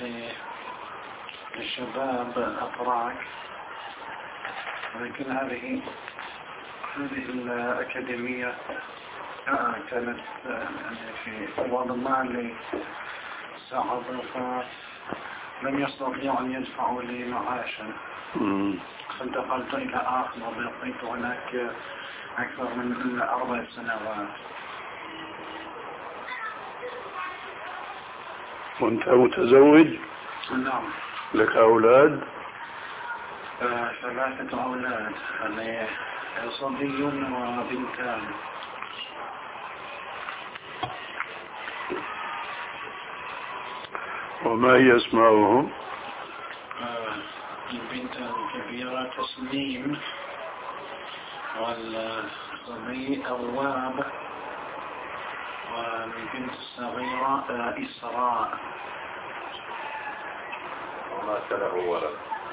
للشباب الأتراك، ولكن هذه هذه الأكاديمية كانت في بعض المال صعب، فلم يستطيعوا أن يدفعوا لي معاشا، فانتقلت إلى آخر وبقيت هناك أكثر من أربع سنوات. وأنت متزوج؟ نعم. لك أولاد؟ آه ثلاثة أولاد، يعني صبي وبنتان. وما هي اسمائهم؟ آه البنت الكبيرة تسنيم، والصبي أواب، والبنت الصغيرة آه إسراء. وما له ولد.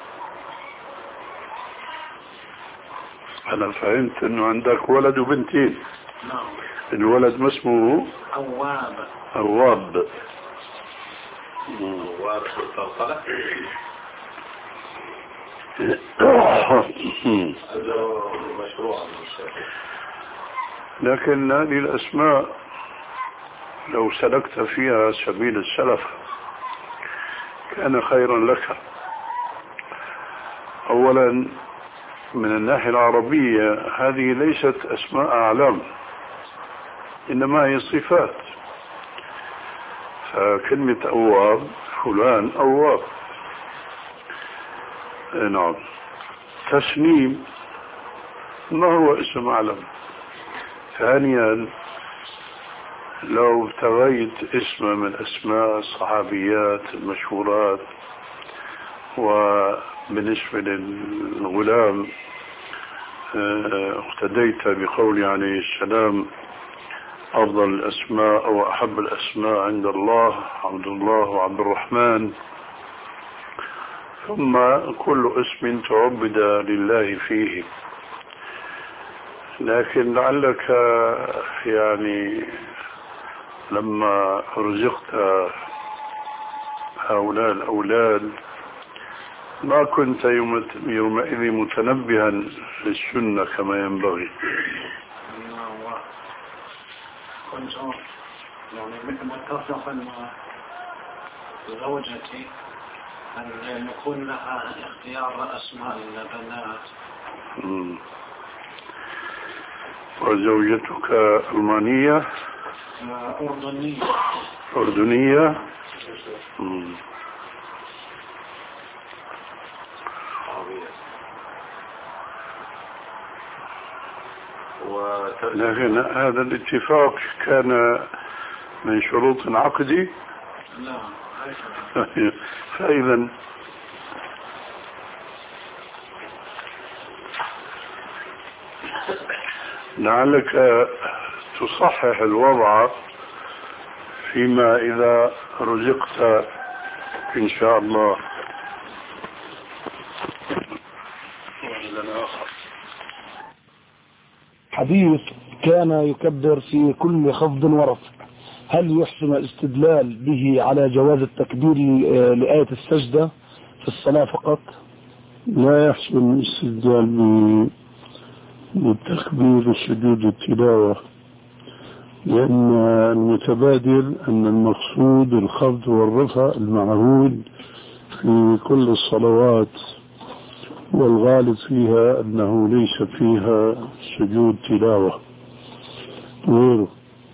أنا فهمت أنه عندك ولد وبنتين. نعم. الولد ما اسمه؟ أواب. أواب. أواب الطلقلة. مشروع. لكن هذه الأسماء لو سلكت فيها سبيل السلف كان خيرا لك. أولا من الناحية العربية هذه ليست أسماء أعلام، إنما هي صفات، فكلمة أواب فلان أواب. نعم. تسنيم ما هو اسم أعلم. ثانيا لو ابتغيت اسم من أسماء الصحابيات المشهورات، وبالنسبة للغلام اقتديت بقول عليه السلام أفضل الأسماء أو أحب الأسماء عند الله عبد الله وعبد الرحمن، ثم كل اسم تعبد لله فيه. لكن لعلك يعني لما رزقت هؤلاء الأولاد ما كنت يومئذ متنبها للسنة كما ينبغي؟ كنت يعني متفقا مع زوجتي أن يكون لها اختيار أسماء البنات. مم. وزوجتك ألمانية؟ أردنية. أردنية؟ مم. لكن هذا الاتفاق كان من شروط عقدي؟ لا. فإذا لعلك تصحح الوضع فيما إذا رزقت إن شاء الله. حديث كان يكبر في كل خفض ورفع، هل يحسن الاستدلال به على جواز التكبير لآية السجدة في الصلاة فقط؟ لا يحسن الاستدلال بالتكبير سجود التلاوة، لأن المتبادر أن المقصود الخفض والرفع المعهود في كل الصلوات، والغالب فيها أنه ليس فيها سجود تلاوة غيره.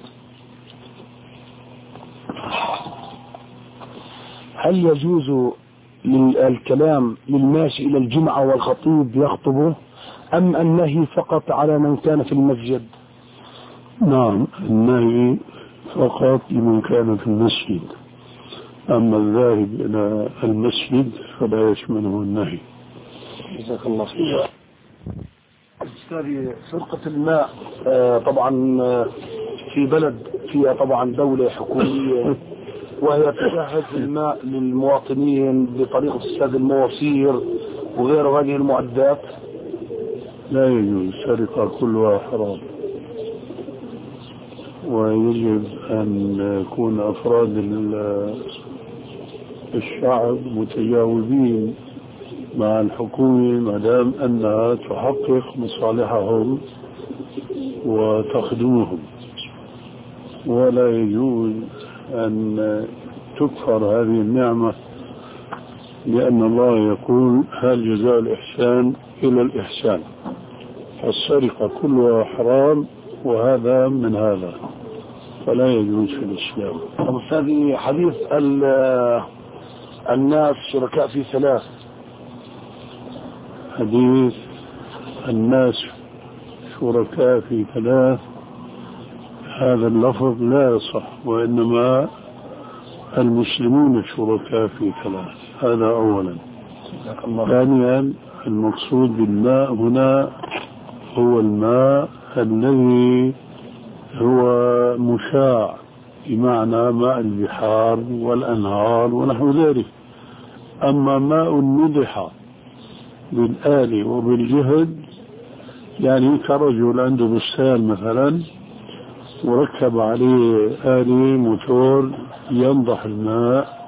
هل يجوز الكلام للماشي إلى الجمعة والخطيب يخطبه، أم النهي فقط على من كان في المسجد؟ نعم، النهي فقط لمن كان في المسجد، أما الذاهب إلى المسجد فلا يشمله النهي. جزاك الله خير. أستاذي، سرقة الماء طبعا في بلد فيها طبعا دولة حكومية وهي تجهز الماء للمواطنين بطريقة استخدام المواسير وغير هذه المعدات. لا يجوز، السرقة كلها حرام، ويجب أن يكون أفراد الشعب متجاوبين مع الحكومة ما دام أنها تحقق مصالحهم وتخدمهم، ولا يجوز أن تكفر هذه النعمة، لأن الله يقول هل جزاء الإحسان إلى الإحسان، فالسرقة كلها حرام وهذا من هذا، فلا يجوز في الإسلام. هذه حديث الناس شركاء في ثلاث، حديث الناس شركاء في ثلاث، هذا اللفظ لا يصح، وإنما المسلمون شركاء في ثلاث، هذا أولا. ثانيا، المقصود بالماء هنا هو الماء الذي هو مشاع، بمعنى ماء البحار والأنهار ونحو ذلك. أما ماء نضح بالآلي وبالجهد، يعني كرجل عنده بستان مثلا وركب عليه آلي موتور ينضح الماء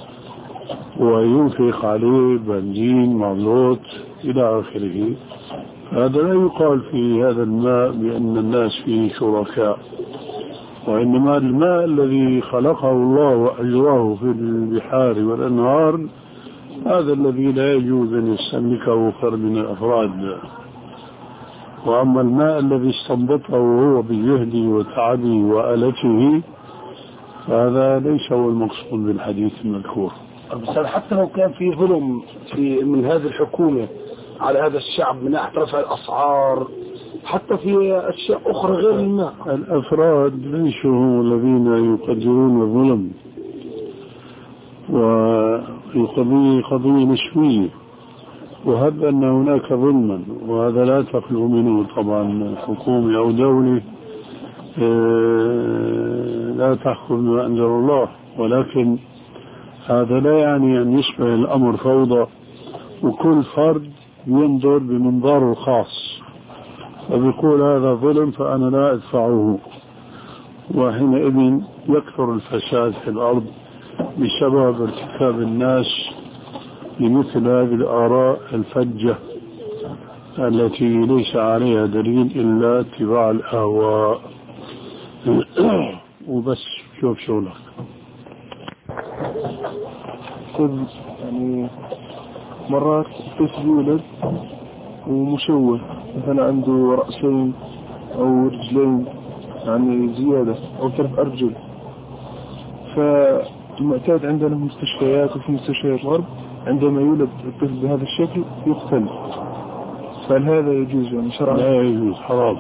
وينفق عليه بنزين مازوت إلى آخره، هذا لا يقال في هذا الماء بأن الناس فيه شركاء، وإنما الماء الذي خلقه الله وأجراه في البحار والأنهار هذا الذي لا يجوز أن يستملكه فرد من الأفراد. وأما الماء الذي استنبطه هو بجهده وتعبه وآلته فهذا ليس هو المقصود بالحديث المذكور. بس حتى لو كان في ظلم في من هذه الحكومة على هذا الشعب من ناحية رفع الأسعار، حتى في أشياء أخرى غير الماء، الأفراد ليسوا هم الذين يقدرون الظلم، والقضية قضية نسبية، وهب أن هناك ظلما وهذا لا تخلو منه طبعا حكومة أو دولة لا تحكم ما أنزل الله، ولكن هذا لا يعني أن يشبه الأمر فوضى وكل فرد ينظر بمنظاره الخاص فبيقول هذا ظلم فأنا لا أدفعه، وحينئذ يكثر الفساد في الأرض بسبب ارتكاب الناس لمثل هذه الآراء الفجة التي ليس عليها دليل إلا اتباع الأهواء. وبس. شوف شغلك. يعني مرات طفل يولد ومشوه، مثلا عنده رأسين أو رجلين يعني زيادة أو ثلاث أرجل، فالمعتاد عندنا في المستشفيات وفي مستشفيات الغرب عندما يولد الطفل بهذا الشكل يقتل، فهل هذا يجوز يعني شرعا؟ لا يجوز، حرام.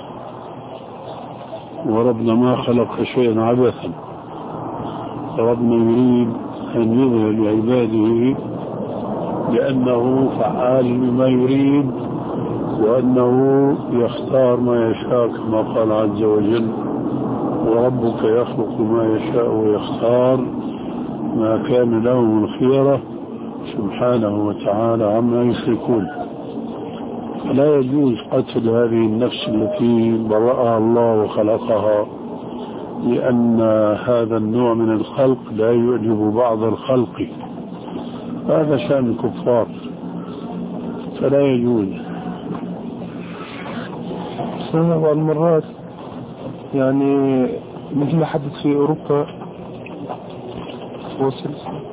وربنا ما خلق شيئا عبثا، ربنا يريد أن يظهر لعباده بأنه فعال لما يريد وأنه يختار ما يشاء كما قال عز وجل: وربك يخلق ما يشاء ويختار ما كان لهم الخيرة سبحانه وتعالى عما يشركون. فلا يجوز قتل هذه النفس التي برأها الله وخلقها، لأن هذا النوع من الخلق لا يعجب بعض الخلق، هذا شأن الكفار، فلا يجوز. سنة بعض المرات يعني مثل ما حدث في أوروبا وصل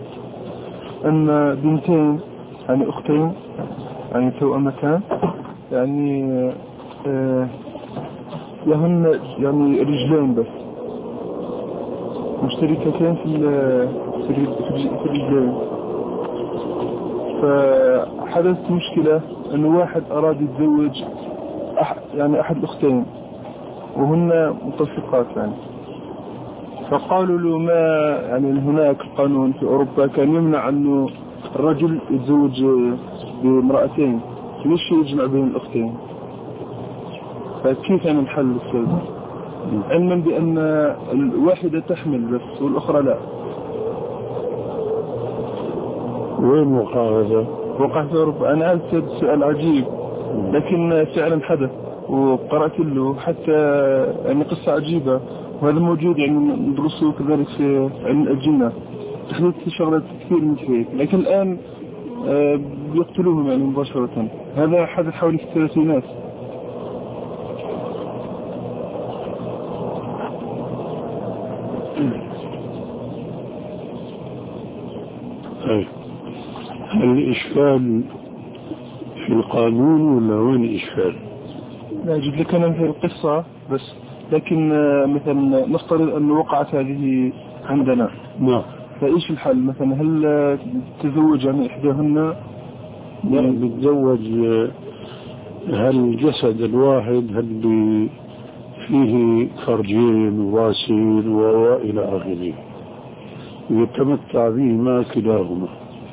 أن بنتين يعني أختين يعني توأمتان يعني آه لهن يعني رجلين بس مشتركتين في في الرجلين، فحدثت مشكلة أن واحد أراد يتزوج أح يعني أحد الأختين وهن متفقات يعني، فقالوا له ما يعني هناك قانون في أوروبا كان يمنع أنه الرجل يتزوج بامرأتين، ليش يجمع بين الأختين؟ فكيف يعني الحل أستاذ؟ علما بأن الواحدة تحمل بس والأخرى لا. وين وقع هذا؟ وقع في أوروبا. أنا أسأل سؤال عجيب لكن فعلا حدث وقرأت له حتى يعني قصة عجيبة، وهذا موجود يعني ندرسه كذلك في علم الجنة، تحدث شغلات كثير من هيك، لكن الآن بيقتلوهم يعني مباشرة. هذا حدث حوالي في الثلاثينات. هل الإشكال في القانون ولا وين الإشكال؟ لا أجيب لك أنا مثل القصة بس، لكن مثلا نفترض أن وقعت هذه عندنا. نعم. فإيش الحل مثلا؟ هل تزوج يعني إحداهن؟ لا بتزوج. هل الجسد الواحد هل فيه فرجين وراسين وإلى آخره يتمتع بهما كلاهما.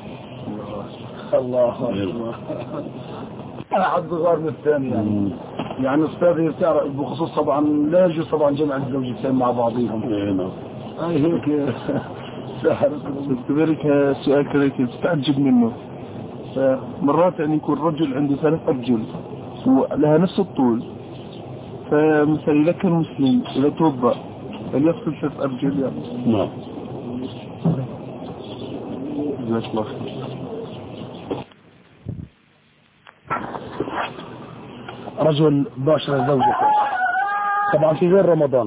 الله أكبر. أنا حد غار من الثاني يعني. يعني أستاذي بتعرف بخصوص طبعا لا يجوز طبعا جمع الزوجتين مع بعضهم. نعم. أي هيك سهل. كذلك سؤال كذلك تتعجب منه. فمرات يعني يكون رجل عنده ثلاث أرجل ولها نفس الطول، فمثلا إذا كان مسلم إذا توضأ هل يغسل ثلاث أرجل يعني؟ نعم. جزاك الله خير. رجل باشر زوجته طبعا في غير رمضان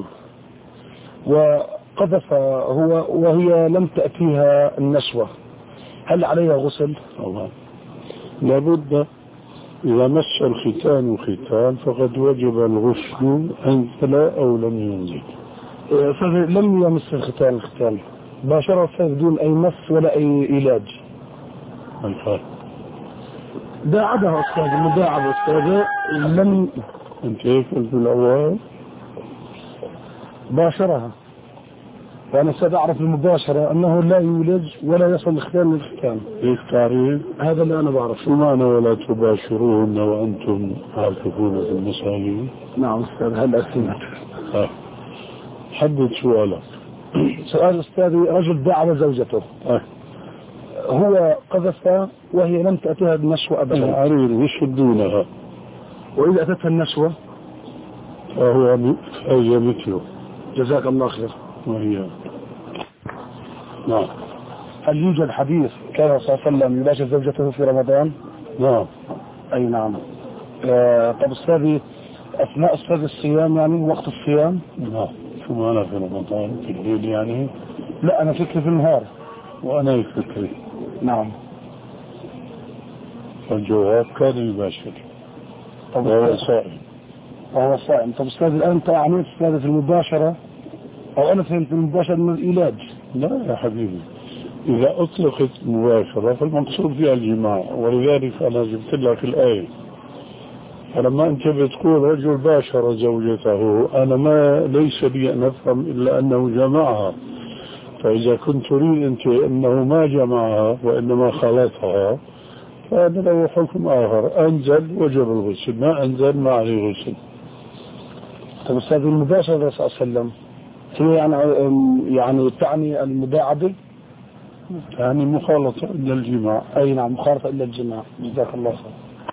وقذف هو وهي لم تأتيها النشوة، هل عليها غسل؟ طبعا لابد. إذا مس الختان ختان فقد وجب الغسل أنزل أو لم ينزل. لم يمس الختان الختان باشره بدون أي مس ولا أي علاج. الحال داعبها أستاذ المداعبة أستاذ لم. أنت كيف قلت الأول؟ باشرها، وأنا سأعرف المباشرة أنه لا يولج ولا يصل الختان للختان. كيف تعرف؟ هذا اللي أنا بعرف. شو معنى ولا تباشرون وأنتم عاكفون في المساجد؟ نعم أستاذ هل أسمعت. آه. حدد سؤالك. سؤال أستاذي رجل داعب زوجته. آه. هو قذف وهي لم تأتيها النشوة أبدا. عريض يشدونها، وإذا أتتها النشوة فهو فهي مثله. جزاك الله خير. وهي نعم. هل يوجد حديث كان صلى الله عليه وسلم يباشر زوجته في رمضان؟ نعم. أي نعم. آه طب أستاذي أثناء أستاذ الصيام يعني وقت الصيام؟ نعم. شو معنى في رمضان في الليل يعني؟ لا أنا فكري في النهار. وأنا فكري. نعم. الجواب كان يباشر. طب وهو صائم. وهو صائم. طب أستاذ الآن أنت أعنيت أستاذ في المباشرة أو أنا فهمت المباشرة من العلاج؟ لا يا حبيبي، إذا أطلقت مباشرة فالمقصود فيها الجماع، ولذلك أنا جبت لك الآية. فلما أنت بتقول رجل باشر زوجته، أنا ما ليس لي أن أفهم إلا أنه جمعها. فإذا كنت تريد أنت أنه ما جمعها وإنما خلطها فهذا له حكم آخر، أنزل وجب الغسل، ما أنزل ما عليه غسل. طب أستاذ المباشرة صلى الله عليه وسلم هي يعني يعني تعني المداعبة؟ يعني مخالطة إلا الجماع. أي نعم مخالطة إلا الجماع. جزاك الله خير.